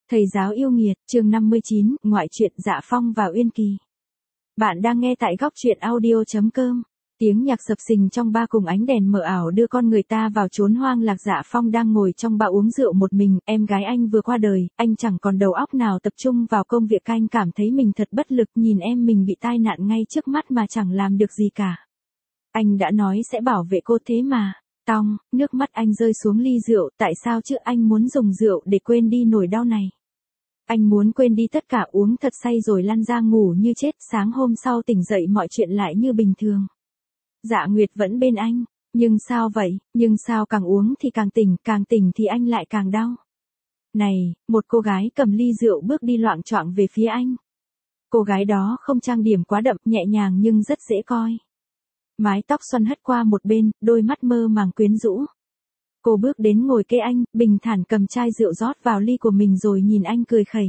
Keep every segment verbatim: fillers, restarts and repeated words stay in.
Thầy giáo yêu nghiệt, chương năm mươi chín, ngoại truyện Dạ Phong và Uyên Kỳ. Bạn đang nghe tại góc truyện audio.com. Tiếng nhạc sập sình trong ba cùng ánh đèn mờ ảo đưa con người ta vào chốn hoang lạc. Dạ Phong đang ngồi trong bar uống rượu một mình, em gái anh vừa qua đời, anh chẳng còn đầu óc nào tập trung vào công việc. Anh cảm thấy mình thật bất lực, nhìn em mình bị tai nạn ngay trước mắt mà chẳng làm được gì cả. Anh đã nói sẽ bảo vệ cô thế mà. Tong, nước mắt anh rơi xuống ly rượu, tại sao chứ anh muốn dùng rượu để quên đi nỗi đau này. Anh muốn quên đi tất cả, uống thật say rồi lăn ra ngủ như chết, sáng hôm sau tỉnh dậy mọi chuyện lại như bình thường. Dạ Nguyệt vẫn bên anh, nhưng sao vậy, nhưng sao càng uống thì càng tỉnh, càng tỉnh thì anh lại càng đau. Này, một cô gái cầm ly rượu bước đi loạng choạng về phía anh. Cô gái đó không trang điểm quá đậm, nhẹ nhàng nhưng rất dễ coi. Mái tóc xoăn hất qua một bên, đôi mắt mơ màng quyến rũ. Cô bước đến ngồi kế anh, bình thản cầm chai rượu rót vào ly của mình rồi nhìn anh cười khẩy.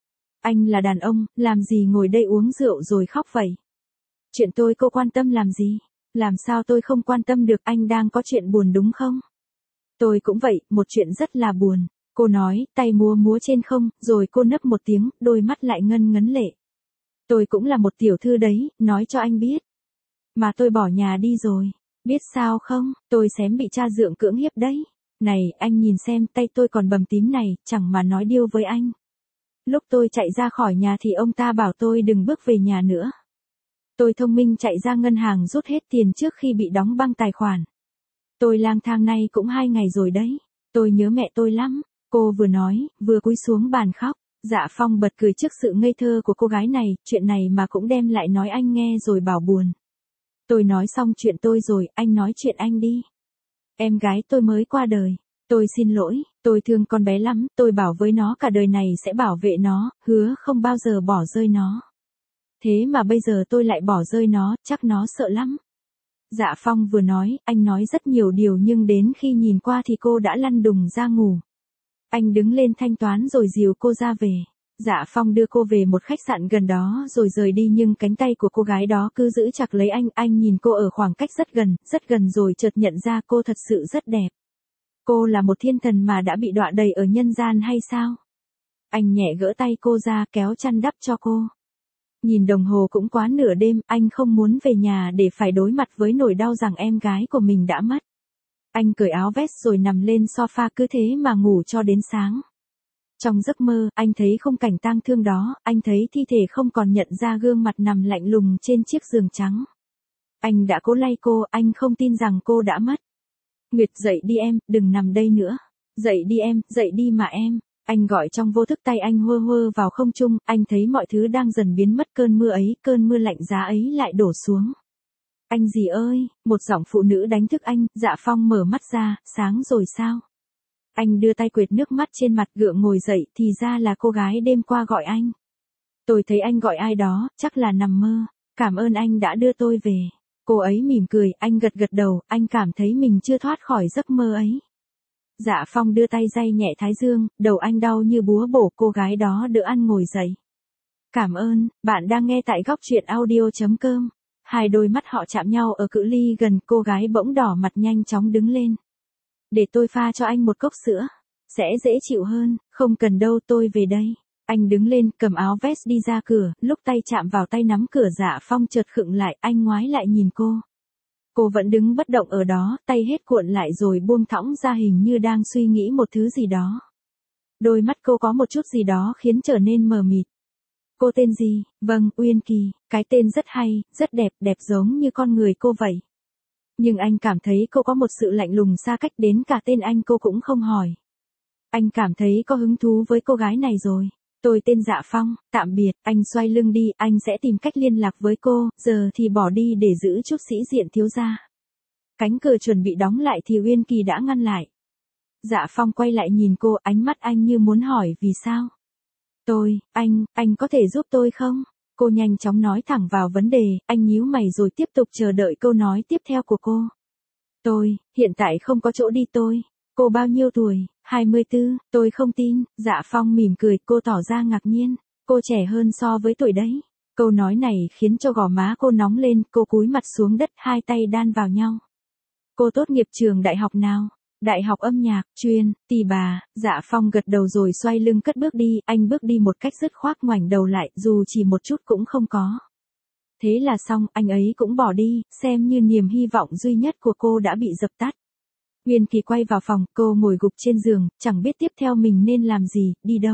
Anh là đàn ông, làm gì ngồi đây uống rượu rồi khóc vậy? Chuyện tôi cô quan tâm làm gì? Làm sao tôi không quan tâm được, anh đang có chuyện buồn đúng không? Tôi cũng vậy, một chuyện rất là buồn. Cô nói, tay múa múa trên không, rồi cô nấc một tiếng, đôi mắt lại ngân ngấn lệ. Tôi cũng là một tiểu thư đấy, nói cho anh biết. Mà tôi bỏ nhà đi rồi. Biết sao không, tôi xém bị cha dượng cưỡng hiếp đấy. Này, anh nhìn xem, tay tôi còn bầm tím này, chẳng mà nói điêu với anh. Lúc tôi chạy ra khỏi nhà thì ông ta bảo tôi đừng bước về nhà nữa. Tôi thông minh chạy ra ngân hàng rút hết tiền trước khi bị đóng băng tài khoản. Tôi lang thang nay cũng hai ngày rồi đấy. Tôi nhớ mẹ tôi lắm. Cô vừa nói, vừa cúi xuống bàn khóc. Dạ Phong bật cười trước sự ngây thơ của cô gái này, chuyện này mà cũng đem lại nói anh nghe rồi bảo buồn. Tôi nói xong chuyện tôi rồi, anh nói chuyện anh đi. Em gái tôi mới qua đời. Tôi xin lỗi, tôi thương con bé lắm, tôi bảo với nó cả đời này sẽ bảo vệ nó, hứa không bao giờ bỏ rơi nó. Thế mà bây giờ tôi lại bỏ rơi nó, chắc nó sợ lắm. Dạ Phong vừa nói, anh nói rất nhiều điều nhưng đến khi nhìn qua thì cô đã lăn đùng ra ngủ. Anh đứng lên thanh toán rồi dìu cô ra về. Dạ Phong đưa cô về một khách sạn gần đó rồi rời đi nhưng cánh tay của cô gái đó cứ giữ chặt lấy anh. Anh nhìn cô ở khoảng cách rất gần, rất gần rồi chợt nhận ra cô thật sự rất đẹp. Cô là một thiên thần mà đã bị đọa đầy ở nhân gian hay sao? Anh nhẹ gỡ tay cô ra kéo chăn đắp cho cô. Nhìn đồng hồ cũng quá nửa đêm, anh không muốn về nhà để phải đối mặt với nỗi đau rằng em gái của mình đã mất. Anh cởi áo vest rồi nằm lên sofa cứ thế mà ngủ cho đến sáng. Trong giấc mơ, anh thấy khung cảnh tang thương đó, anh thấy thi thể không còn nhận ra gương mặt nằm lạnh lùng trên chiếc giường trắng. Anh đã cố lay cô, anh không tin rằng cô đã mất. Nguyệt dậy đi em, đừng nằm đây nữa. Dậy đi em, dậy đi mà em. Anh gọi trong vô thức, tay anh hơ hơ vào không trung, anh thấy mọi thứ đang dần biến mất. Cơn mưa ấy, cơn mưa lạnh giá ấy lại đổ xuống. Anh gì ơi, một giọng phụ nữ đánh thức anh. Dạ Phong mở mắt ra, sáng rồi sao? Anh đưa tay quệt nước mắt trên mặt, gượng ngồi dậy, thì ra là cô gái đêm qua gọi anh. Tôi thấy anh gọi ai đó, chắc là nằm mơ. Cảm ơn anh đã đưa tôi về. Cô ấy mỉm cười, anh gật gật đầu, anh cảm thấy mình chưa thoát khỏi giấc mơ ấy. Dạ Phong đưa tay day nhẹ thái dương, đầu anh đau như búa bổ. Cô gái đó đỡ anh ngồi dậy. Cảm ơn, bạn đang nghe tại góc truyện audio.com. Hai đôi mắt họ chạm nhau ở cự ly gần, cô gái bỗng đỏ mặt nhanh chóng đứng lên. Để tôi pha cho anh một cốc sữa. Sẽ dễ chịu hơn, không cần đâu, tôi về đây. Anh đứng lên, cầm áo vest đi ra cửa, lúc tay chạm vào tay nắm cửa Dạ Phong chợt khựng lại, anh ngoái lại nhìn cô. Cô vẫn đứng bất động ở đó, tay hết cuộn lại rồi buông thõng ra, hình như đang suy nghĩ một thứ gì đó. Đôi mắt cô có một chút gì đó khiến trở nên mờ mịt. Cô tên gì? Vâng, Uyên Kỳ, cái tên rất hay, rất đẹp, đẹp giống như con người cô vậy. Nhưng anh cảm thấy cô có một sự lạnh lùng xa cách, đến cả tên anh cô cũng không hỏi. Anh cảm thấy có hứng thú với cô gái này rồi. Tôi tên Dạ Phong, tạm biệt. Anh xoay lưng đi, anh sẽ tìm cách liên lạc với cô, giờ thì bỏ đi để giữ chút sĩ diện thiếu gia. Cánh cửa chuẩn bị đóng lại thì Uyên Kỳ đã ngăn lại. Dạ Phong quay lại nhìn cô, ánh mắt anh như muốn hỏi vì sao. Tôi, anh, anh có thể giúp tôi không? Cô nhanh chóng nói thẳng vào vấn đề, anh nhíu mày rồi tiếp tục chờ đợi câu nói tiếp theo của cô. Tôi, hiện tại không có chỗ đi tôi. Cô bao nhiêu tuổi? hai mươi tư, tôi không tin. Dạ Phong mỉm cười, cô tỏ ra ngạc nhiên. Cô trẻ hơn so với tuổi đấy. Câu nói này khiến cho gò má cô nóng lên, cô cúi mặt xuống đất, hai tay đan vào nhau. Cô tốt nghiệp trường đại học nào? Đại học âm nhạc, chuyên, tì bà, Dạ Phong gật đầu rồi xoay lưng cất bước đi, anh bước đi một cách dứt khoát ngoảnh đầu lại, dù chỉ một chút cũng không có. Thế là xong, anh ấy cũng bỏ đi, xem như niềm hy vọng duy nhất của cô đã bị dập tắt. Uyên Kỳ quay vào phòng, cô ngồi gục trên giường, chẳng biết tiếp theo mình nên làm gì, đi đâu.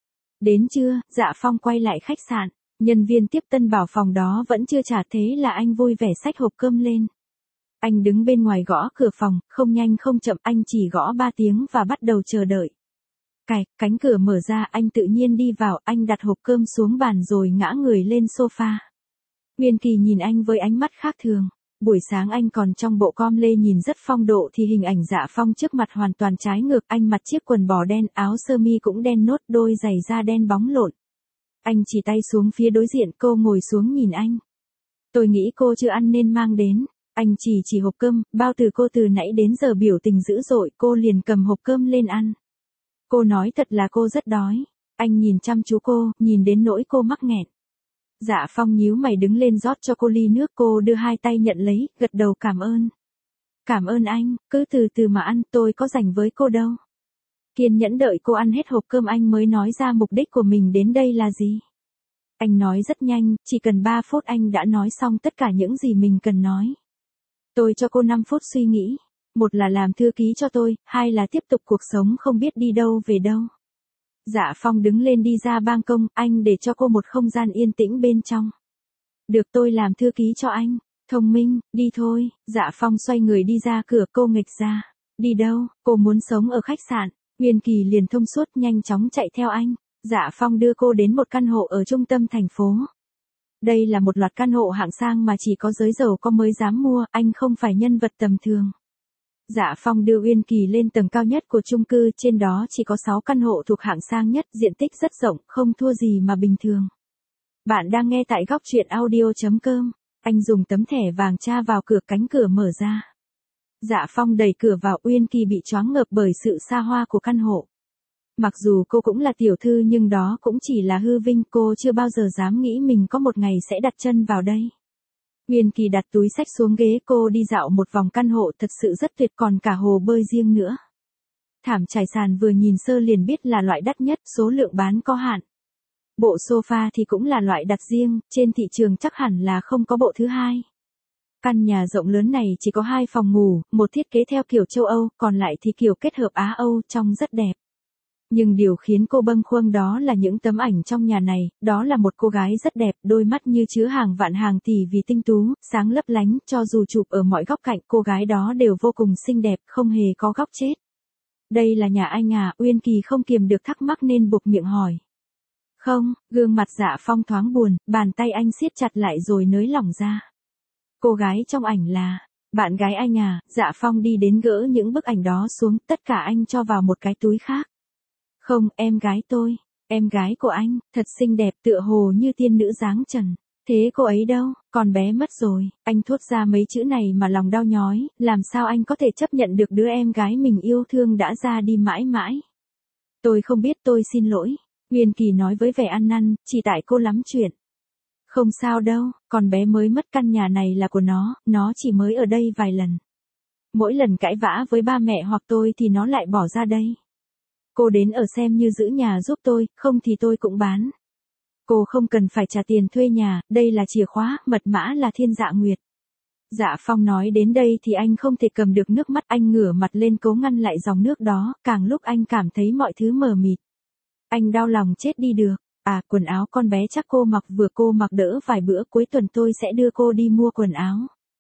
Đến trưa, Dạ Phong quay lại khách sạn, nhân viên tiếp tân bảo phòng đó vẫn chưa trả, thế là anh vui vẻ xách hộp cơm lên. Anh đứng bên ngoài gõ cửa phòng, không nhanh không chậm, anh chỉ gõ ba tiếng và bắt đầu chờ đợi. Cạch, cánh cửa mở ra, anh tự nhiên đi vào, anh đặt hộp cơm xuống bàn rồi ngã người lên sofa. Uyên Kỳ nhìn anh với ánh mắt khác thường. Buổi sáng anh còn trong bộ com lê nhìn rất phong độ thì hình ảnh Dạ Phong trước mặt hoàn toàn trái ngược, anh mặc chiếc quần bò đen, áo sơ mi cũng đen nốt, đôi giày da đen bóng lộn. Anh chỉ tay xuống phía đối diện, cô ngồi xuống nhìn anh. Tôi nghĩ cô chưa ăn nên mang đến. Anh chỉ chỉ hộp cơm, bao từ cô từ nãy đến giờ biểu tình dữ dội, cô liền cầm hộp cơm lên ăn. Cô nói thật là cô rất đói. Anh nhìn chăm chú cô, nhìn đến nỗi cô mắc nghẹn. Dạ Phong nhíu mày đứng lên rót cho cô ly nước, cô đưa hai tay nhận lấy, gật đầu cảm ơn. Cảm ơn anh, cứ từ từ mà ăn, tôi có rảnh với cô đâu. Kiên nhẫn đợi cô ăn hết hộp cơm anh mới nói ra mục đích của mình đến đây là gì. Anh nói rất nhanh, chỉ cần ba phút anh đã nói xong tất cả những gì mình cần nói. Tôi cho cô năm phút suy nghĩ. Một là làm thư ký cho tôi, hai là tiếp tục cuộc sống không biết đi đâu về đâu. Dạ Phong đứng lên đi ra ban công, anh để cho cô một không gian yên tĩnh bên trong. Được, tôi làm thư ký cho anh. Thông minh, đi thôi. Dạ Phong xoay người đi ra cửa, cô nghịch ra. Đi đâu, cô muốn sống ở khách sạn. Uyên Kỳ liền thông suốt nhanh chóng chạy theo anh. Dạ Phong đưa cô đến một căn hộ ở trung tâm thành phố. Đây là một loạt căn hộ hạng sang mà chỉ có giới giàu có mới dám mua, anh không phải nhân vật tầm thường. Dạ Phong đưa Uyên Kỳ lên tầng cao nhất của chung cư, trên đó chỉ có sáu căn hộ thuộc hạng sang nhất, diện tích rất rộng, không thua gì mà bình thường. Bạn đang nghe tại góc truyện audio chấm com. Anh dùng tấm thẻ vàng tra vào cửa, cánh cửa mở ra. Dạ Phong đẩy cửa vào, Uyên Kỳ bị choáng ngợp bởi sự xa hoa của căn hộ. Mặc dù cô cũng là tiểu thư nhưng đó cũng chỉ là hư vinh, cô chưa bao giờ dám nghĩ mình có một ngày sẽ đặt chân vào đây. Uyên Kỳ đặt túi xách xuống ghế, cô đi dạo một vòng căn hộ, thật sự rất tuyệt, còn cả hồ bơi riêng nữa. Thảm trải sàn vừa nhìn sơ liền biết là loại đắt nhất, số lượng bán có hạn. Bộ sofa thì cũng là loại đặt riêng, trên thị trường chắc hẳn là không có bộ thứ hai. Căn nhà rộng lớn này chỉ có hai phòng ngủ, một thiết kế theo kiểu châu Âu, còn lại thì kiểu kết hợp Á Âu, trông rất đẹp. Nhưng điều khiến cô bâng khuâng đó là những tấm ảnh trong nhà này, đó là một cô gái rất đẹp, đôi mắt như chứa hàng vạn hàng tỷ vì tinh tú, sáng lấp lánh, cho dù chụp ở mọi góc cạnh, cô gái đó đều vô cùng xinh đẹp, không hề có góc chết. Đây là nhà anh à? Uyên Kỳ không kiềm được thắc mắc nên buộc miệng hỏi. Không, gương mặt Dạ Phong thoáng buồn, bàn tay anh siết chặt lại rồi nới lỏng ra. Cô gái trong ảnh là bạn gái anh à? Dạ Phong đi đến gỡ những bức ảnh đó xuống, tất cả anh cho vào một cái túi khác. Không, em gái tôi, em gái của anh, thật xinh đẹp, tựa hồ như tiên nữ dáng trần. Thế cô ấy đâu, còn bé mất rồi. Anh thốt ra mấy chữ này mà lòng đau nhói, làm sao anh có thể chấp nhận được đứa em gái mình yêu thương đã ra đi mãi mãi. Tôi không biết, tôi xin lỗi. Uyên Kỳ nói với vẻ ăn năn, chỉ tại cô lắm chuyện. Không sao đâu, con bé mới mất, căn nhà này là của nó, nó chỉ mới ở đây vài lần. Mỗi lần cãi vã với ba mẹ hoặc tôi thì nó lại bỏ ra đây. Cô đến ở xem như giữ nhà giúp tôi, không thì tôi cũng bán. Cô không cần phải trả tiền thuê nhà, đây là chìa khóa, mật mã là Thiên Dạ Nguyệt. Dạ Phong nói đến đây thì anh không thể cầm được nước mắt, anh ngửa mặt lên cố ngăn lại dòng nước đó, càng lúc anh cảm thấy mọi thứ mờ mịt. Anh đau lòng chết đi được. À, quần áo con bé chắc cô mặc vừa, cô mặc đỡ vài bữa, cuối tuần tôi sẽ đưa cô đi mua quần áo.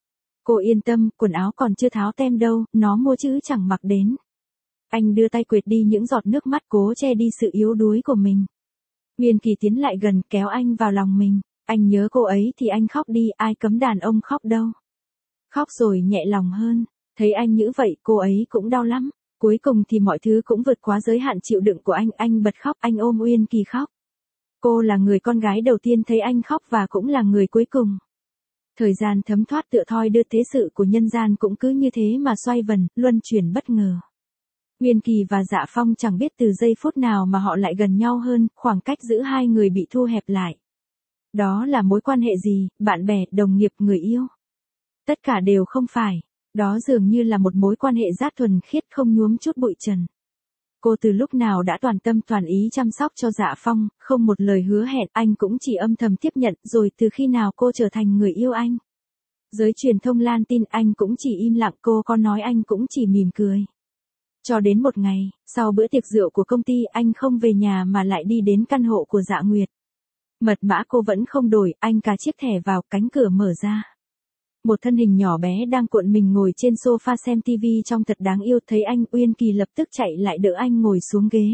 Cô yên tâm, quần áo còn chưa tháo tem đâu, nó mua chứ chẳng mặc đến. Anh đưa tay quệt đi những giọt nước mắt, cố che đi sự yếu đuối của mình. Uyên Kỳ tiến lại gần, kéo anh vào lòng mình. Anh nhớ cô ấy thì anh khóc đi, ai cấm đàn ông khóc đâu. Khóc rồi nhẹ lòng hơn. Thấy anh như vậy, cô ấy cũng đau lắm. Cuối cùng thì mọi thứ cũng vượt quá giới hạn chịu đựng của anh, anh bật khóc, anh ôm Uyên Kỳ khóc. Cô là người con gái đầu tiên thấy anh khóc và cũng là người cuối cùng. Thời gian thấm thoát tựa thoi đưa, thế sự của nhân gian cũng cứ như thế mà xoay vần, luân chuyển bất ngờ. Uyên Kỳ và Dạ Phong chẳng biết từ giây phút nào mà họ lại gần nhau hơn, khoảng cách giữa hai người bị thu hẹp lại. Đó là mối quan hệ gì, bạn bè, đồng nghiệp, người yêu? Tất cả đều không phải. Đó dường như là một mối quan hệ rất thuần khiết không nhuốm chút bụi trần. Cô từ lúc nào đã toàn tâm toàn ý chăm sóc cho Dạ Phong, không một lời hứa hẹn, anh cũng chỉ âm thầm tiếp nhận, rồi từ khi nào cô trở thành người yêu anh. Giới truyền thông lan tin anh cũng chỉ im lặng, cô có nói anh cũng chỉ mỉm cười. Cho đến một ngày, sau bữa tiệc rượu của công ty, anh không về nhà mà lại đi đến căn hộ của Dạ Nguyệt. Mật mã cô vẫn không đổi, anh cà chiếc thẻ vào, cánh cửa mở ra. Một thân hình nhỏ bé đang cuộn mình ngồi trên sofa xem tivi trông thật đáng yêu, thấy anh Uyên Kỳ lập tức chạy lại đỡ anh ngồi xuống ghế.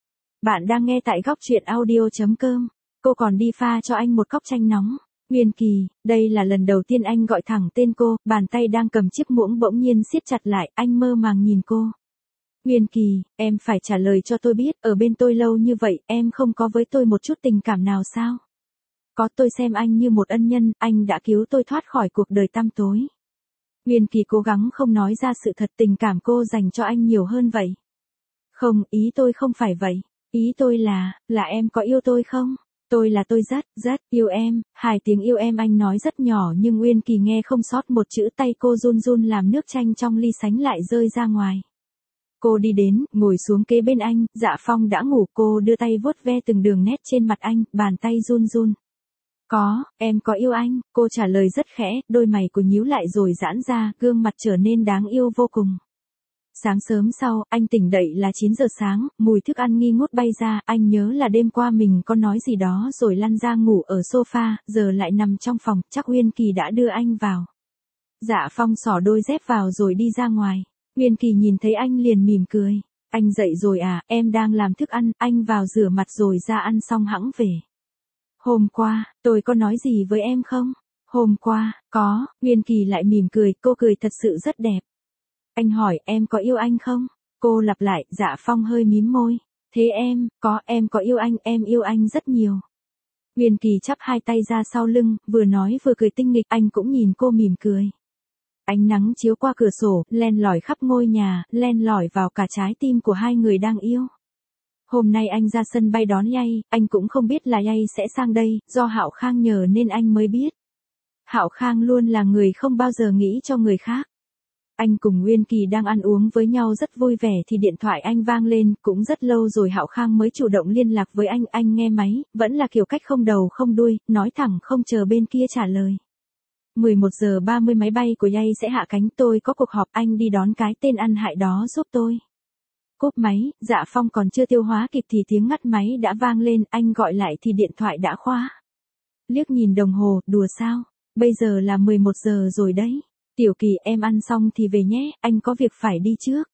Bạn đang nghe tại góc truyện audio chấm com, cô còn đi pha cho anh một cốc chanh nóng. Uyên Kỳ, đây là lần đầu tiên anh gọi thẳng tên cô, bàn tay đang cầm chiếc muỗng bỗng nhiên siết chặt lại, anh mơ màng nhìn cô. Uyên Kỳ, em phải trả lời cho tôi biết, ở bên tôi lâu như vậy, em không có với tôi một chút tình cảm nào sao? Có, tôi xem anh như một ân nhân, anh đã cứu tôi thoát khỏi cuộc đời tăm tối. Uyên Kỳ cố gắng không nói ra sự thật, tình cảm cô dành cho anh nhiều hơn vậy. Không, ý tôi không phải vậy. Ý tôi là, là em có yêu tôi không? Tôi là tôi rất, rất yêu em. Hai tiếng yêu em anh nói rất nhỏ nhưng Uyên Kỳ nghe không sót một chữ, tay cô run run làm nước chanh trong ly sánh lại rơi ra ngoài. Cô đi đến, ngồi xuống kế bên anh, Dạ Phong đã ngủ, cô đưa tay vuốt ve từng đường nét trên mặt anh, bàn tay run run. Có, em có yêu anh, cô trả lời rất khẽ, đôi mày của nhíu lại rồi giãn ra, gương mặt trở nên đáng yêu vô cùng. Sáng sớm sau, anh tỉnh dậy là chín giờ sáng, mùi thức ăn nghi ngút bay ra, anh nhớ là đêm qua mình có nói gì đó rồi lăn ra ngủ ở sofa, giờ lại nằm trong phòng, chắc Uyên Kỳ đã đưa anh vào. Dạ Phong xỏ đôi dép vào rồi đi ra ngoài. Uyên Kỳ nhìn thấy anh liền mỉm cười. Anh dậy rồi à, em đang làm thức ăn, anh vào rửa mặt rồi ra ăn xong hẵng về. Hôm qua, tôi có nói gì với em không? Hôm qua, có, Uyên Kỳ lại mỉm cười, cô cười thật sự rất đẹp. Anh hỏi em có yêu anh không? Cô lặp lại, Dạ Phong hơi mím môi. Thế em, có, em có yêu anh, em yêu anh rất nhiều. Uyên Kỳ chắp hai tay ra sau lưng, vừa nói vừa cười tinh nghịch, anh cũng nhìn cô mỉm cười. Ánh nắng chiếu qua cửa sổ, len lỏi khắp ngôi nhà, len lỏi vào cả trái tim của hai người đang yêu. Hôm nay anh ra sân bay đón Yay, anh cũng không biết là Yay sẽ sang đây, do Hạo Khang nhờ nên anh mới biết. Hạo Khang luôn là người không bao giờ nghĩ cho người khác. Anh cùng Uyên Kỳ đang ăn uống với nhau rất vui vẻ thì điện thoại anh vang lên, cũng rất lâu rồi Hạo Khang mới chủ động liên lạc với anh, anh nghe máy, vẫn là kiểu cách không đầu không đuôi, nói thẳng không chờ bên kia trả lời. mười một giờ ba mươi máy bay của Yay sẽ hạ cánh, tôi có cuộc họp, anh đi đón cái tên ăn hại đó giúp tôi. Cúp máy, Dạ Phong còn chưa tiêu hóa kịp thì tiếng ngắt máy đã vang lên, anh gọi lại thì điện thoại đã khóa. Liếc nhìn đồng hồ, đùa sao? Bây giờ là mười một giờ rồi đấy. Tiểu Kỳ, em ăn xong thì về nhé, anh có việc phải đi trước.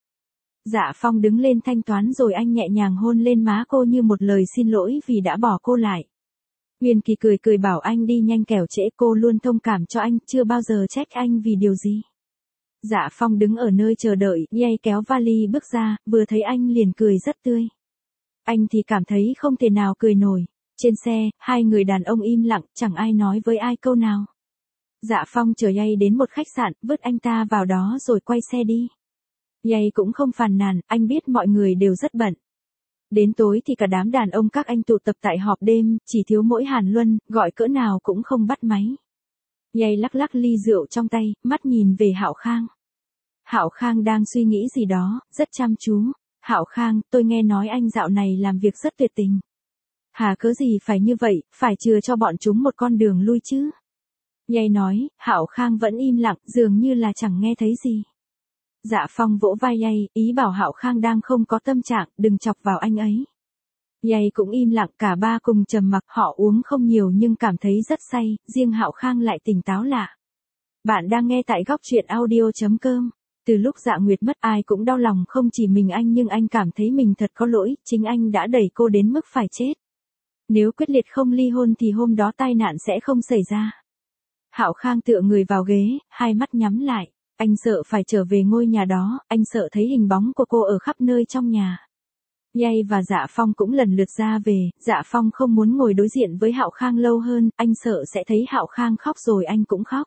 Dạ Phong đứng lên thanh toán rồi anh nhẹ nhàng hôn lên má cô như một lời xin lỗi vì đã bỏ cô lại. Uyên Kỳ cười cười bảo anh đi nhanh kẻo trễ, cô luôn thông cảm cho anh, chưa bao giờ trách anh vì điều gì. Dạ Phong đứng ở nơi chờ đợi, Yay kéo vali bước ra, vừa thấy anh liền cười rất tươi. Anh thì cảm thấy không thể nào cười nổi. Trên xe, hai người đàn ông im lặng, chẳng ai nói với ai câu nào. Dạ Phong chở Yay đến một khách sạn, vứt anh ta vào đó rồi quay xe đi. Yay cũng không phàn nàn, anh biết mọi người đều rất bận. Đến tối thì cả đám đàn ông các anh tụ tập tại họp đêm, chỉ thiếu mỗi Hàn Luân, gọi cỡ nào cũng không bắt máy. Yay lắc lắc ly rượu trong tay, mắt nhìn về Hạo Khang. Hạo Khang đang suy nghĩ gì đó, rất chăm chú. Hạo Khang, tôi nghe nói anh dạo này làm việc rất tuyệt tình. Hà cớ gì phải như vậy, phải chừa cho bọn chúng một con đường lui chứ. Yay nói, Hạo Khang vẫn im lặng, dường như là chẳng nghe thấy gì. Dạ Phong vỗ vai Yay, ý bảo Hạo Khang đang không có tâm trạng, đừng chọc vào anh ấy. Yay cũng im lặng, cả ba cùng trầm mặc, họ uống không nhiều nhưng cảm thấy rất say, riêng Hạo Khang lại tỉnh táo lạ. Bạn đang nghe tại góc truyện audio chấm com. Từ lúc Dạ Nguyệt mất ai cũng đau lòng, không chỉ mình anh nhưng anh cảm thấy mình thật có lỗi, chính anh đã đẩy cô đến mức phải chết. Nếu quyết liệt không ly hôn thì hôm đó tai nạn sẽ không xảy ra. Hạo Khang tựa người vào ghế, hai mắt nhắm lại. Anh sợ phải trở về ngôi nhà đó, anh sợ thấy hình bóng của cô ở khắp nơi trong nhà. Yay và Dạ Phong cũng lần lượt ra về, Dạ Phong không muốn ngồi đối diện với Hạo Khang lâu hơn, anh sợ sẽ thấy Hạo Khang khóc rồi anh cũng khóc.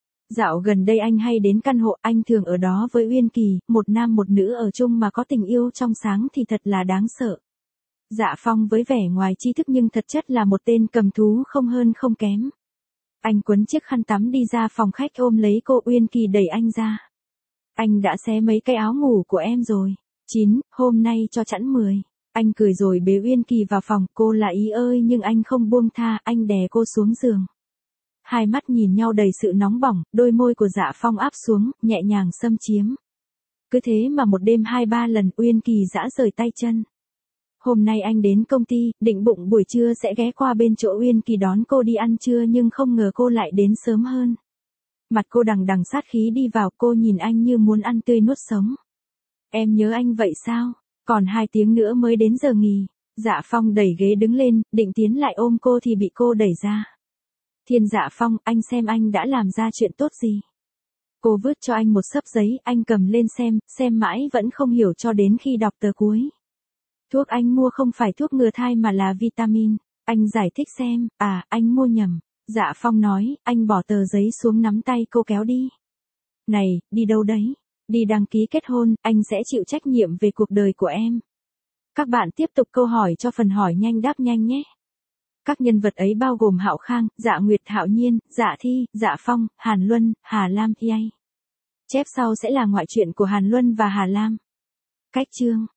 Dạo gần đây anh hay đến căn hộ, anh thường ở đó với Uyên Kỳ, một nam một nữ ở chung mà có tình yêu trong sáng thì thật là đáng sợ. Dạ Phong với vẻ ngoài tri thức nhưng thật chất là một tên cầm thú không hơn không kém. Anh quấn chiếc khăn tắm đi ra phòng khách ôm lấy cô, Uyên Kỳ đẩy anh ra. Anh đã xé mấy cái áo ngủ của em rồi. chín. Hôm nay cho chẵn mười. Anh cười rồi bế Uyên Kỳ vào phòng, cô là ý ơi nhưng anh không buông tha, anh đè cô xuống giường. Hai mắt nhìn nhau đầy sự nóng bỏng, đôi môi của Dạ Phong áp xuống, nhẹ nhàng xâm chiếm. Cứ thế mà một đêm hai ba lần Uyên Kỳ giã rời tay chân. Hôm nay anh đến công ty, định bụng buổi trưa sẽ ghé qua bên chỗ Uyên Kỳ đón cô đi ăn trưa nhưng không ngờ cô lại đến sớm hơn. Mặt cô đằng đằng sát khí đi vào, cô nhìn anh như muốn ăn tươi nuốt sống. Em nhớ anh vậy sao? Còn hai tiếng nữa mới đến giờ nghỉ. Dạ Phong đẩy ghế đứng lên, định tiến lại ôm cô thì bị cô đẩy ra. Thiên Dạ Phong, anh xem anh đã làm ra chuyện tốt gì. Cô vứt cho anh một xấp giấy, anh cầm lên xem, xem mãi vẫn không hiểu cho đến khi đọc tờ cuối. Thuốc anh mua không phải thuốc ngừa thai mà là vitamin. Anh giải thích xem, à, anh mua nhầm. Dạ Phong nói, anh bỏ tờ giấy xuống nắm tay cô kéo đi. Này, đi đâu đấy? Đi đăng ký kết hôn, anh sẽ chịu trách nhiệm về cuộc đời của em. Các bạn tiếp tục câu hỏi cho phần hỏi nhanh đáp nhanh nhé. Các nhân vật ấy bao gồm Hạo Khang, Dạ Nguyệt, Hạo Nhiên, Dạ Thi, Dạ Phong, Hàn Luân, Hà Lam, Yay. Chép sau sẽ là ngoại truyện của Hàn Luân và Hà Lam. Cách chương